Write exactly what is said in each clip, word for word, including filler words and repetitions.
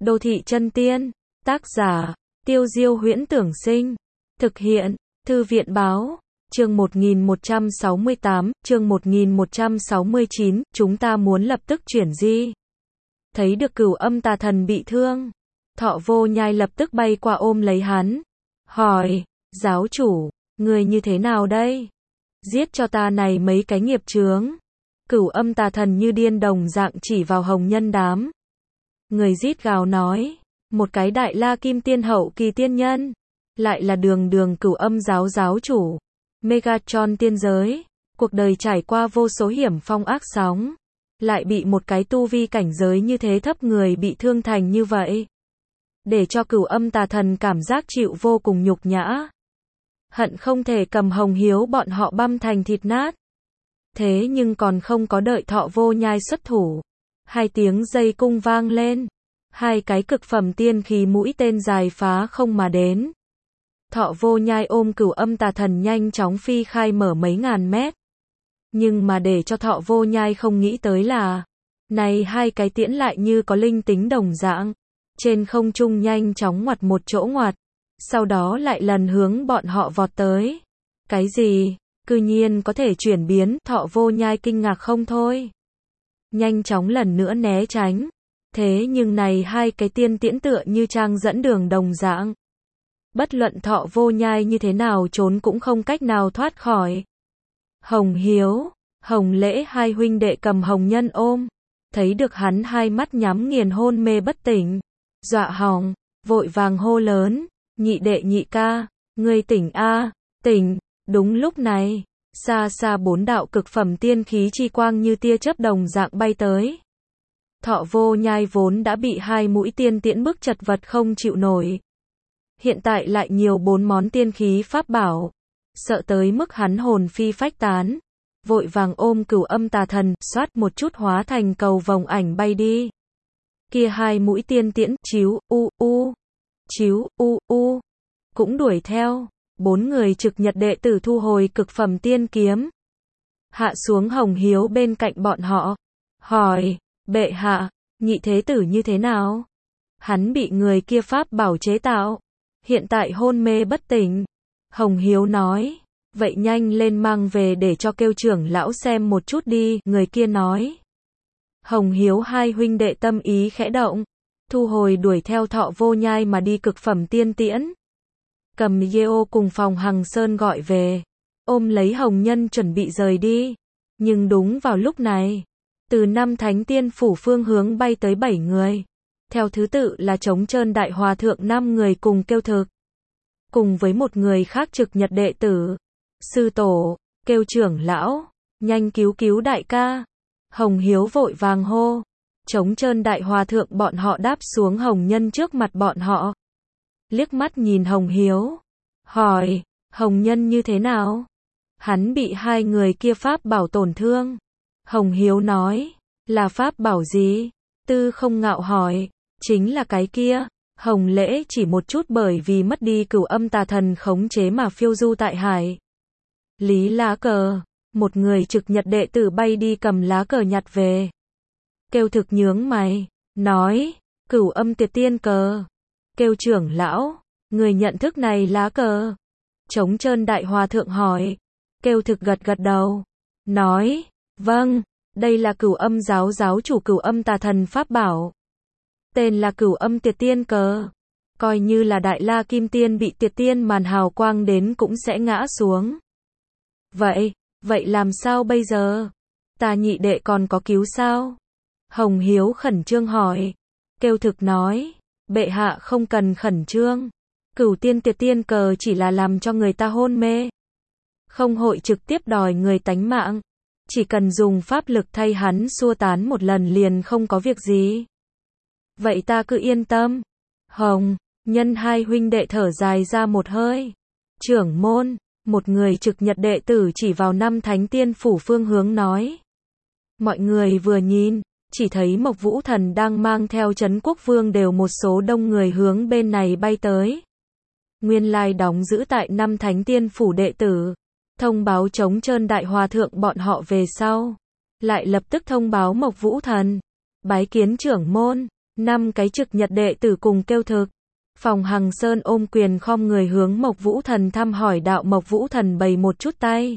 Đô thị chân tiên. Tác giả, Tiêu Diêu Huyễn Tưởng Sinh. Thực hiện, Thư viện Báo. Chương một nghìn một trăm sáu mươi tám, chương một nghìn một trăm sáu mươi chín, chúng ta muốn lập tức chuyển di. Thấy được Cửu Âm tà thần bị thương, Thọ Vô Nhai lập tức bay qua ôm lấy hắn. Hỏi, giáo chủ, người như thế nào đây? Giết cho ta này mấy cái nghiệp chướng. Cửu Âm tà thần như điên đồng dạng chỉ vào Hồng Nhân đám. Người rít gào nói, một cái đại la kim tiên hậu kỳ tiên nhân, lại là đường đường Cửu Âm giáo giáo chủ. Megatron tiên giới, cuộc đời trải qua vô số hiểm phong ác sóng, lại bị một cái tu vi cảnh giới như thế thấp người bị thương thành như vậy. Để cho Cửu Âm tà thần cảm giác chịu vô cùng nhục nhã. Hận không thể cầm Hồng Hiếu bọn họ băm thành thịt nát. Thế nhưng còn không có đợi Thọ Vô Nhai xuất thủ. Hai tiếng dây cung vang lên. Hai cái cực phẩm tiên khí mũi tên dài phá không mà đến. Thọ Vô Nhai ôm Cửu Âm tà thần nhanh chóng phi khai mở mấy ngàn mét. Nhưng mà để cho Thọ Vô Nhai không nghĩ tới là, này hai cái tiễn lại như có linh tính đồng dạng. Trên không trung nhanh chóng ngoặt một chỗ ngoặt. Sau đó lại lần hướng bọn họ vọt tới. Cái gì? Cư nhiên có thể chuyển biến, Thọ Vô Nhai kinh ngạc không thôi. Nhanh chóng lần nữa né tránh. Thế nhưng này hai cái tiên tiễn tựa như trang dẫn đường đồng dạng. Bất luận Thọ Vô Nhai như thế nào trốn cũng không cách nào thoát khỏi. Hồng Hiếu, Hồng Lễ hai huynh đệ cầm Hồng Nhân ôm. Thấy được hắn hai mắt nhắm nghiền hôn mê bất tỉnh. Dọa hỏng, vội vàng hô lớn. Nhị đệ nhị ca, ngươi tỉnh a, tỉnh. Đúng lúc này, xa xa bốn đạo cực phẩm tiên khí chi quang như tia chớp đồng dạng bay tới. Thọ Vô Nhai vốn đã bị hai mũi tiên tiễn bức chật vật không chịu nổi. Hiện tại lại nhiều bốn món tiên khí pháp bảo. Sợ tới mức hắn hồn phi phách tán. Vội vàng ôm Cửu Âm tà thần, xoát một chút hóa thành cầu vồng ảnh bay đi. Kia hai mũi tiên tiễn, chíu, u, u. Chíu, u, u. Cũng đuổi theo. Bốn người trực nhật đệ tử thu hồi cực phẩm tiên kiếm. Hạ xuống Hồng Hiếu bên cạnh bọn họ. Hỏi, bệ hạ, nhị thế tử như thế nào? Hắn bị người kia pháp bảo chế tạo. Hiện tại hôn mê bất tỉnh. Hồng Hiếu nói, vậy nhanh lên mang về để cho kêu trưởng lão xem một chút đi, người kia nói. Hồng Hiếu hai huynh đệ tâm ý khẽ động. Thu hồi đuổi theo Thọ Vô Nhai mà đi cực phẩm tiên tiễn. Cầm Yeo cùng Phòng Hằng Sơn gọi về. Ôm lấy Hồng Nhân chuẩn bị rời đi. Nhưng đúng vào lúc này, từ năm thánh tiên phủ phương hướng bay tới bảy người. Theo thứ tự là Trống Trơn Đại Hòa Thượng năm người cùng kêu thực. Cùng với một người khác trực nhật đệ tử. Sư tổ, kêu trưởng lão, nhanh cứu cứu đại ca. Hồng Hiếu vội vàng hô. Trống Trơn Đại Hòa Thượng bọn họ đáp xuống Hồng Nhân trước mặt bọn họ. Liếc mắt nhìn Hồng Hiếu. Hỏi, Hồng Nhân như thế nào? Hắn bị hai người kia pháp bảo tổn thương. Hồng Hiếu nói, là pháp bảo gì? Tư Không Ngạo hỏi, chính là cái kia. Hồng Lễ chỉ một chút bởi vì mất đi Cửu Âm tà thần khống chế mà phiêu du tại hải. Lý lá cờ, một người trực nhật đệ tử bay đi cầm lá cờ nhặt về. Kêu thực nhướng mày, nói, Cửu Âm Tiệt Tiên cờ. Kêu trưởng lão, người nhận thức này lá cờ. Trống Trơn Đại Hòa Thượng hỏi. Kêu thực gật gật đầu. Nói, vâng, đây là Cửu Âm giáo giáo chủ Cửu Âm tà thần pháp bảo. Tên là Cửu Âm Tiệt Tiên cờ. Coi như là Đại La Kim Tiên bị Tiệt Tiên màn hào quang đến cũng sẽ ngã xuống. Vậy, vậy làm sao bây giờ? Ta nhị đệ còn có cứu sao? Hồng Hiếu khẩn trương hỏi. Kêu thực nói, bệ hạ không cần khẩn trương. Cửu tiên tiệt tiên cờ chỉ là làm cho người ta hôn mê. Không hội trực tiếp đòi người tánh mạng. Chỉ cần dùng pháp lực thay hắn xua tán một lần liền không có việc gì. Vậy ta cứ yên tâm. Hồng, Nhân hai huynh đệ thở dài ra một hơi. Trưởng môn, một người trực nhật đệ tử chỉ vào năm thánh tiên phủ phương hướng nói. Mọi người vừa nhìn, chỉ thấy Mộc Vũ Thần đang mang theo Trấn Quốc Vương đều một số đông người hướng bên này bay tới. Nguyên lai đóng giữ tại năm thánh tiên phủ đệ tử. Thông báo Trống Trơn Đại Hòa Thượng bọn họ về sau. Lại lập tức thông báo Mộc Vũ Thần. Bái kiến trưởng môn. Năm cái trực nhật đệ tử cùng kêu thực. Phòng Hằng Sơn ôm quyền khom người hướng Mộc Vũ Thần thăm hỏi đạo. Mộc Vũ Thần bày một chút tay.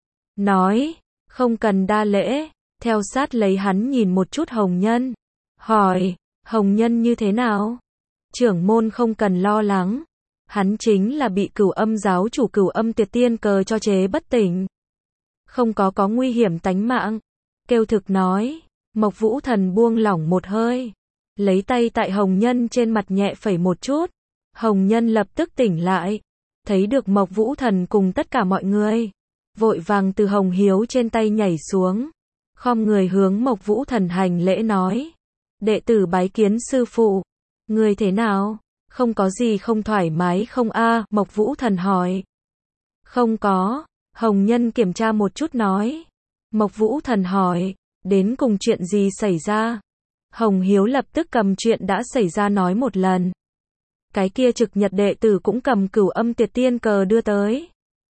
Nói, không cần đa lễ, theo sát lấy hắn nhìn một chút Hồng Nhân. Hỏi, Hồng Nhân như thế nào? Trưởng môn không cần lo lắng. Hắn chính là bị Cửu Âm giáo chủ Cửu Âm Tiệt Tiên cờ cho chế bất tỉnh. Không có có nguy hiểm tánh mạng. Kêu thực nói, Mộc Vũ Thần buông lỏng một hơi. Lấy tay tại Hồng Nhân trên mặt nhẹ phẩy một chút. Hồng Nhân lập tức tỉnh lại. Thấy được Mộc Vũ Thần cùng tất cả mọi người. Vội vàng từ Hồng Hiếu trên tay nhảy xuống. Khom người hướng Mộc Vũ Thần hành lễ nói. Đệ tử bái kiến sư phụ. Người thế nào? Không có gì không thoải mái không a? Mộc Vũ Thần hỏi. Không có. Hồng Nhân kiểm tra một chút nói. Mộc Vũ Thần hỏi. Đến cùng chuyện gì xảy ra? Hồng Hiếu lập tức cầm chuyện đã xảy ra nói một lần. Cái kia trực nhật đệ tử cũng cầm Cửu Âm Tiệt Tiên cờ đưa tới.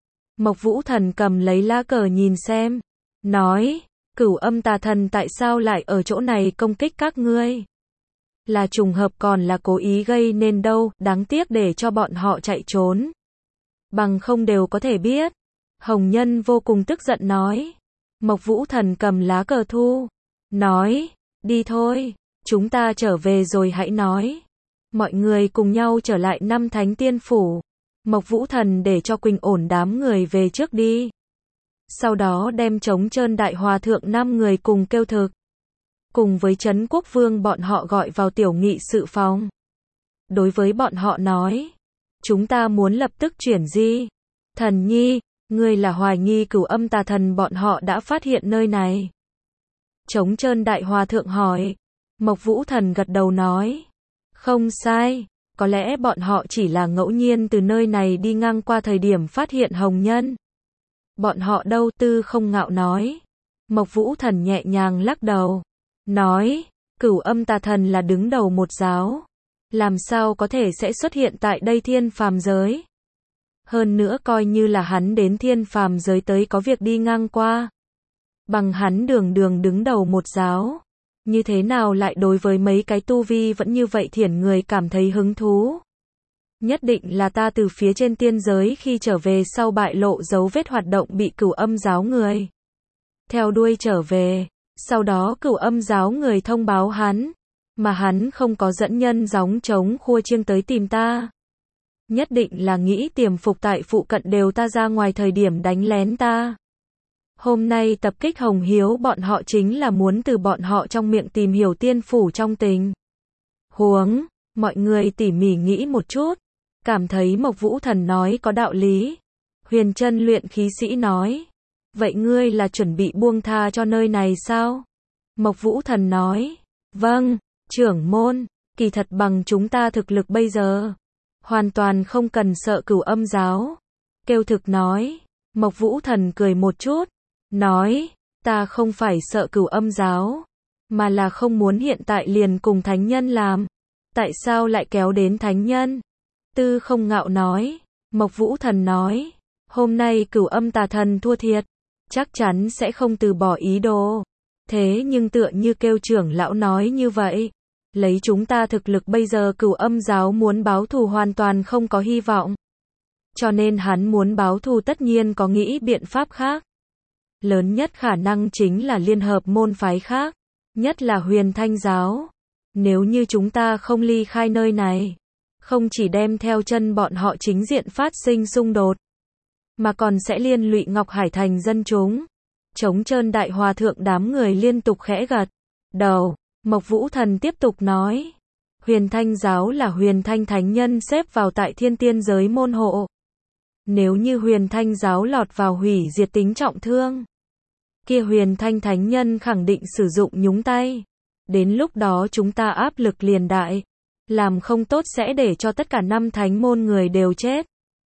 Mộc Vũ Thần cầm lấy lá cờ nhìn xem. Nói, Cửu Âm tà thần tại sao lại ở chỗ này công kích các ngươi? Là trùng hợp còn là cố ý gây nên đâu, đáng tiếc để cho bọn họ chạy trốn. Bằng không đều có thể biết. Hồng Nhân vô cùng tức giận nói. Mộc Vũ Thần cầm lá cờ thu. Nói, đi thôi, chúng ta trở về rồi hãy nói. Mọi người cùng nhau trở lại năm Thánh Tiên Phủ. Mộc Vũ Thần để cho Quỳnh ổn đám người về trước đi. Sau đó đem Trống Trơn Đại Hòa Thượng năm người cùng kêu thực. Cùng với Trấn Quốc Vương bọn họ gọi vào tiểu nghị sự phòng. Đối với bọn họ nói. Chúng ta muốn lập tức chuyển di. Thần nhi, ngươi là hoài nghi Cửu Âm tà thần bọn họ đã phát hiện nơi này. Trống Trơn Đại Hòa Thượng hỏi. Mộc Vũ Thần gật đầu nói. Không sai, có lẽ bọn họ chỉ là ngẫu nhiên từ nơi này đi ngang qua thời điểm phát hiện Hồng Nhân. Bọn họ đâu? Tư Không Ngạo nói. Mộc Vũ Thần nhẹ nhàng lắc đầu. Nói, Cửu Âm tà thần là đứng đầu một giáo. Làm sao có thể sẽ xuất hiện tại đây thiên phàm giới? Hơn nữa coi như là hắn đến thiên phàm giới tới có việc đi ngang qua. Bằng hắn đường đường đứng đầu một giáo. Như thế nào lại đối với mấy cái tu vi vẫn như vậy thiển người cảm thấy hứng thú? Nhất định là ta từ phía trên tiên giới khi trở về sau bại lộ dấu vết hoạt động bị Cửu Âm giáo người theo đuôi trở về. Sau đó Cửu Âm giáo người thông báo hắn. Mà hắn không có dẫn nhân gióng trống khua chiêng tới tìm ta. Nhất định là nghĩ tiềm phục tại phụ cận đều ta ra ngoài thời điểm đánh lén ta. Hôm nay tập kích Hồng Hiếu bọn họ chính là muốn từ bọn họ trong miệng tìm hiểu tiên phủ trong tình huống. Mọi người tỉ mỉ nghĩ một chút. Cảm thấy Mộc Vũ Thần nói có đạo lý. Huyền Chân luyện khí sĩ nói. Vậy ngươi là chuẩn bị buông tha cho nơi này sao? Mộc Vũ Thần nói. Vâng, trưởng môn, kỳ thật bằng chúng ta thực lực bây giờ. Hoàn toàn không cần sợ Cửu Âm giáo. Kêu thực nói. Mộc Vũ Thần cười một chút. Nói, ta không phải sợ Cửu Âm giáo. Mà là không muốn hiện tại liền cùng thánh nhân làm. Tại sao lại kéo đến thánh nhân? Tư Không Ngạo nói. Mộc Vũ Thần nói. Hôm nay Cửu Âm tà thần thua thiệt. Chắc chắn sẽ không từ bỏ ý đồ. Thế nhưng tựa như kêu trưởng lão nói như vậy. Lấy chúng ta thực lực bây giờ Cửu Âm giáo muốn báo thù hoàn toàn không có hy vọng. Cho nên hắn muốn báo thù tất nhiên có nghĩ biện pháp khác. Lớn nhất khả năng chính là liên hợp môn phái khác. Nhất là Huyền Thanh giáo. Nếu như chúng ta không ly khai nơi này. Không chỉ đem theo chân bọn họ chính diện phát sinh xung đột. Mà còn sẽ liên lụy Ngọc Hải thành dân chúng. Trống Trơn Đại Hòa Thượng đám người liên tục khẽ gật đầu. Mộc Vũ Thần tiếp tục nói. Huyền Thanh giáo là Huyền Thanh thánh nhân xếp vào tại thiên tiên giới môn hộ. Nếu như Huyền Thanh giáo lọt vào hủy diệt tính trọng thương. Kia Huyền Thanh thánh nhân khẳng định sử dụng nhúng tay. Đến lúc đó chúng ta áp lực liền đại. Làm không tốt sẽ để cho tất cả năm thánh môn người đều chết.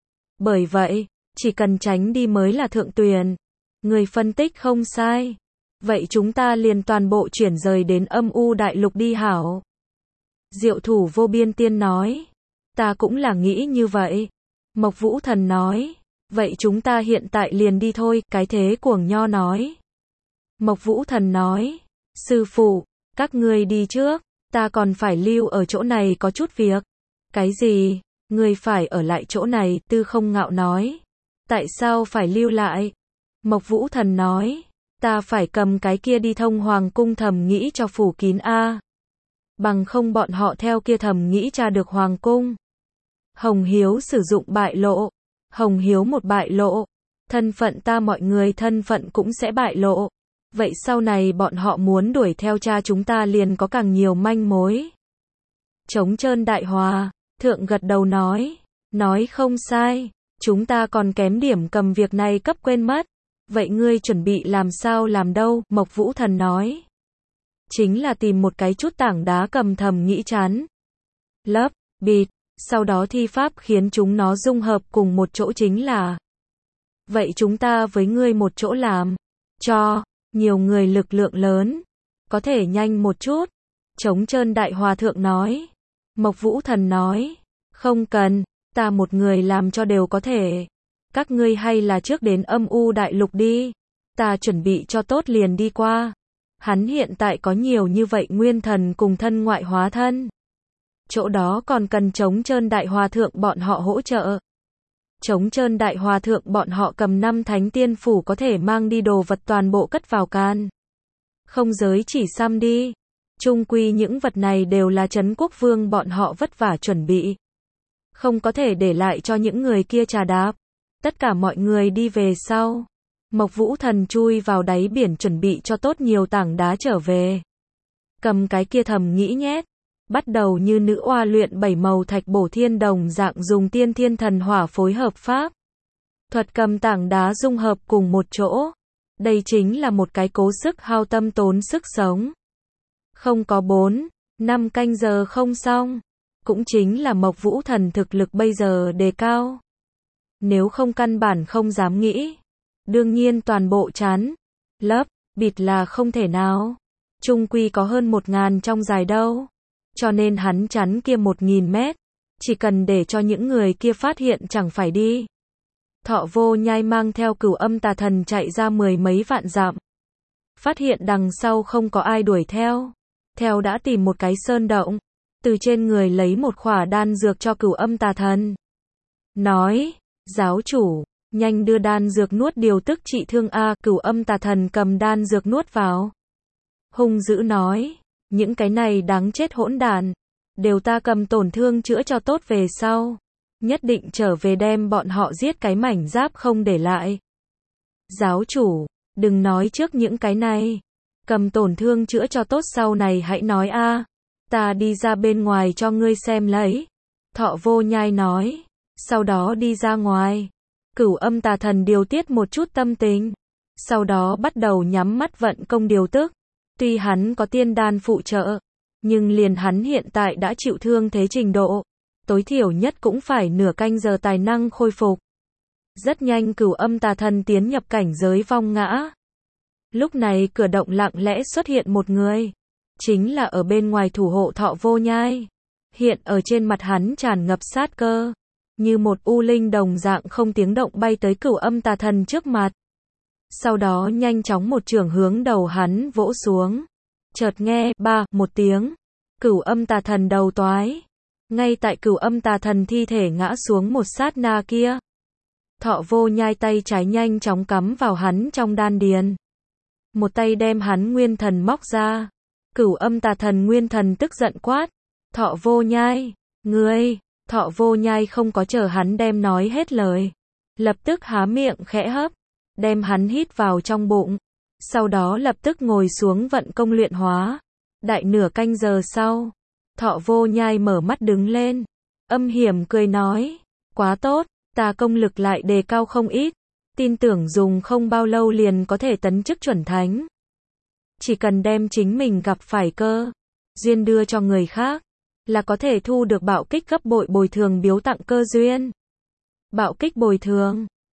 Bởi vậy, chỉ cần tránh đi mới là thượng tuyển. Người phân tích không sai. Vậy chúng ta liền toàn bộ chuyển rời đến âm u đại lục đi hảo. Diệu Thủ Vô Biên Tiên nói. Ta cũng là nghĩ như vậy. Mộc Vũ Thần nói. Vậy chúng ta hiện tại liền đi thôi, cái thế cuồng nho nói. Mộc Vũ Thần nói. Sư phụ, các ngươi đi trước. Ta còn phải lưu ở chỗ này có chút việc. Cái gì? Ngươi phải ở lại chỗ này, Tư Không Ngạo nói. Tại sao phải lưu lại? Mộc Vũ Thần nói. Ta phải cầm cái kia đi thông hoàng cung thầm nghĩ cho phủ kín a. Bằng không bọn họ theo kia thầm nghĩ tra được hoàng cung. Hồng Hiếu sử dụng bại lộ. Hồng Hiếu một bại lộ. Thân phận ta mọi người thân phận cũng sẽ bại lộ. Vậy sau này bọn họ muốn đuổi theo cha chúng ta liền có càng nhiều manh mối. Trống trơn Đại Hòa, Thượng gật đầu nói. Nói không sai. Chúng ta còn kém điểm cầm việc này cấp quên mất. Vậy ngươi chuẩn bị làm sao làm đâu? Mộc Vũ Thần nói. Chính là tìm một cái chút tảng đá cầm thầm nghĩ chán. Lấp, bịt, sau đó thi pháp khiến chúng nó dung hợp cùng một chỗ chính là. Vậy chúng ta với ngươi một chỗ làm. Cho, nhiều người lực lượng lớn. Có thể nhanh một chút. Trống trơn Đại Hòa Thượng nói. Mộc Vũ Thần nói. Không cần, ta một người làm cho đều có thể. Các ngươi hay là trước đến âm u đại lục đi. Ta chuẩn bị cho tốt liền đi qua. Hắn hiện tại có nhiều như vậy nguyên thần cùng thân ngoại hóa thân. Chỗ đó còn cần Trống trơn Đại Hòa Thượng bọn họ hỗ trợ. Trống trơn Đại Hòa Thượng bọn họ cầm năm thánh tiên phủ có thể mang đi đồ vật toàn bộ cất vào can. Không giới chỉ xăm đi. Chung quy những vật này đều là Trấn Quốc Vương bọn họ vất vả chuẩn bị. Không có thể để lại cho những người kia trà đạp. Tất cả mọi người đi về sau. Mộc Vũ Thần chui vào đáy biển chuẩn bị cho tốt nhiều tảng đá trở về. Cầm cái kia thầm nghĩ nhét. Bắt đầu như nữ oa luyện bảy màu thạch bổ thiên đồng dạng dùng tiên thiên thần hỏa phối hợp pháp. Thuật cầm tảng đá dung hợp cùng một chỗ. Đây chính là một cái cố sức hao tâm tốn sức sống. Không có bốn, năm canh giờ không xong. Cũng chính là Mộc Vũ Thần thực lực bây giờ đề cao. Nếu không căn bản không dám nghĩ. Đương nhiên toàn bộ chán. Lấp, bịt là không thể nào. Trung quy có hơn một ngàn trong dài đâu. Cho nên hắn chắn kia một nghìn mét. Chỉ cần để cho những người kia phát hiện chẳng phải đi. Thọ Vô Nhai mang theo Cửu Âm Tà Thần chạy ra mười mấy vạn dặm. Phát hiện đằng sau không có ai đuổi theo. Theo đã tìm một cái sơn động. Từ trên người lấy một khỏa đan dược cho Cửu Âm Tà Thần. Nói, giáo chủ, nhanh đưa đan dược nuốt điều tức trị thương a. Cửu Âm Tà Thần cầm đan dược nuốt vào. Hung dữ nói, những cái này đáng chết hỗn đàn. Đều ta cầm tổn thương chữa cho tốt về sau. Nhất định trở về đem bọn họ giết cái mảnh giáp không để lại. Giáo chủ, đừng nói trước những cái này. Cầm tổn thương chữa cho tốt sau này hãy nói a. Ta đi ra bên ngoài cho ngươi xem lấy. Thọ Vô Nhai nói. Sau đó đi ra ngoài. Cửu Âm Tà Thần điều tiết một chút tâm tình. Sau đó bắt đầu nhắm mắt vận công điều tức. Tuy hắn có tiên đan phụ trợ. Nhưng liền hắn hiện tại đã chịu thương thế trình độ. Tối thiểu nhất cũng phải nửa canh giờ tài năng khôi phục. Rất nhanh Cửu Âm Tà Thần tiến nhập cảnh giới vong ngã. Lúc này cửa động lặng lẽ xuất hiện một người. Chính là ở bên ngoài thủ hộ Thọ Vô Nhai. Hiện ở trên mặt hắn tràn ngập sát cơ. Như một u linh đồng dạng không tiếng động bay tới Cửu Âm Tà Thần trước mặt. Sau đó nhanh chóng một chưởng hướng đầu hắn vỗ xuống. Chợt nghe, ba, một tiếng. Cửu Âm Tà Thần đầu toái. Ngay tại Cửu Âm Tà Thần thi thể ngã xuống một sát na kia. Thọ Vô Nhai tay trái nhanh chóng cắm vào hắn trong đan điền. Một tay đem hắn nguyên thần móc ra. Cửu Âm Tà Thần nguyên thần tức giận quát. Thọ Vô Nhai, ngươi, Thọ Vô Nhai không có chờ hắn đem nói hết lời. Lập tức há miệng khẽ hấp. Đem hắn hít vào trong bụng. Sau đó lập tức ngồi xuống vận công luyện hóa. Đại nửa canh giờ sau. Thọ Vô Nhai mở mắt đứng lên. Âm hiểm cười nói. Quá tốt, ta công lực lại đề cao không ít. Tin tưởng dùng không bao lâu liền có thể tấn chức chuẩn thánh. Chỉ cần đem chính mình gặp phải cơ duyên đưa cho người khác. Là có thể thu được bạo kích gấp bội bồi thường biếu tặng cơ duyên. Bạo kích bồi thường.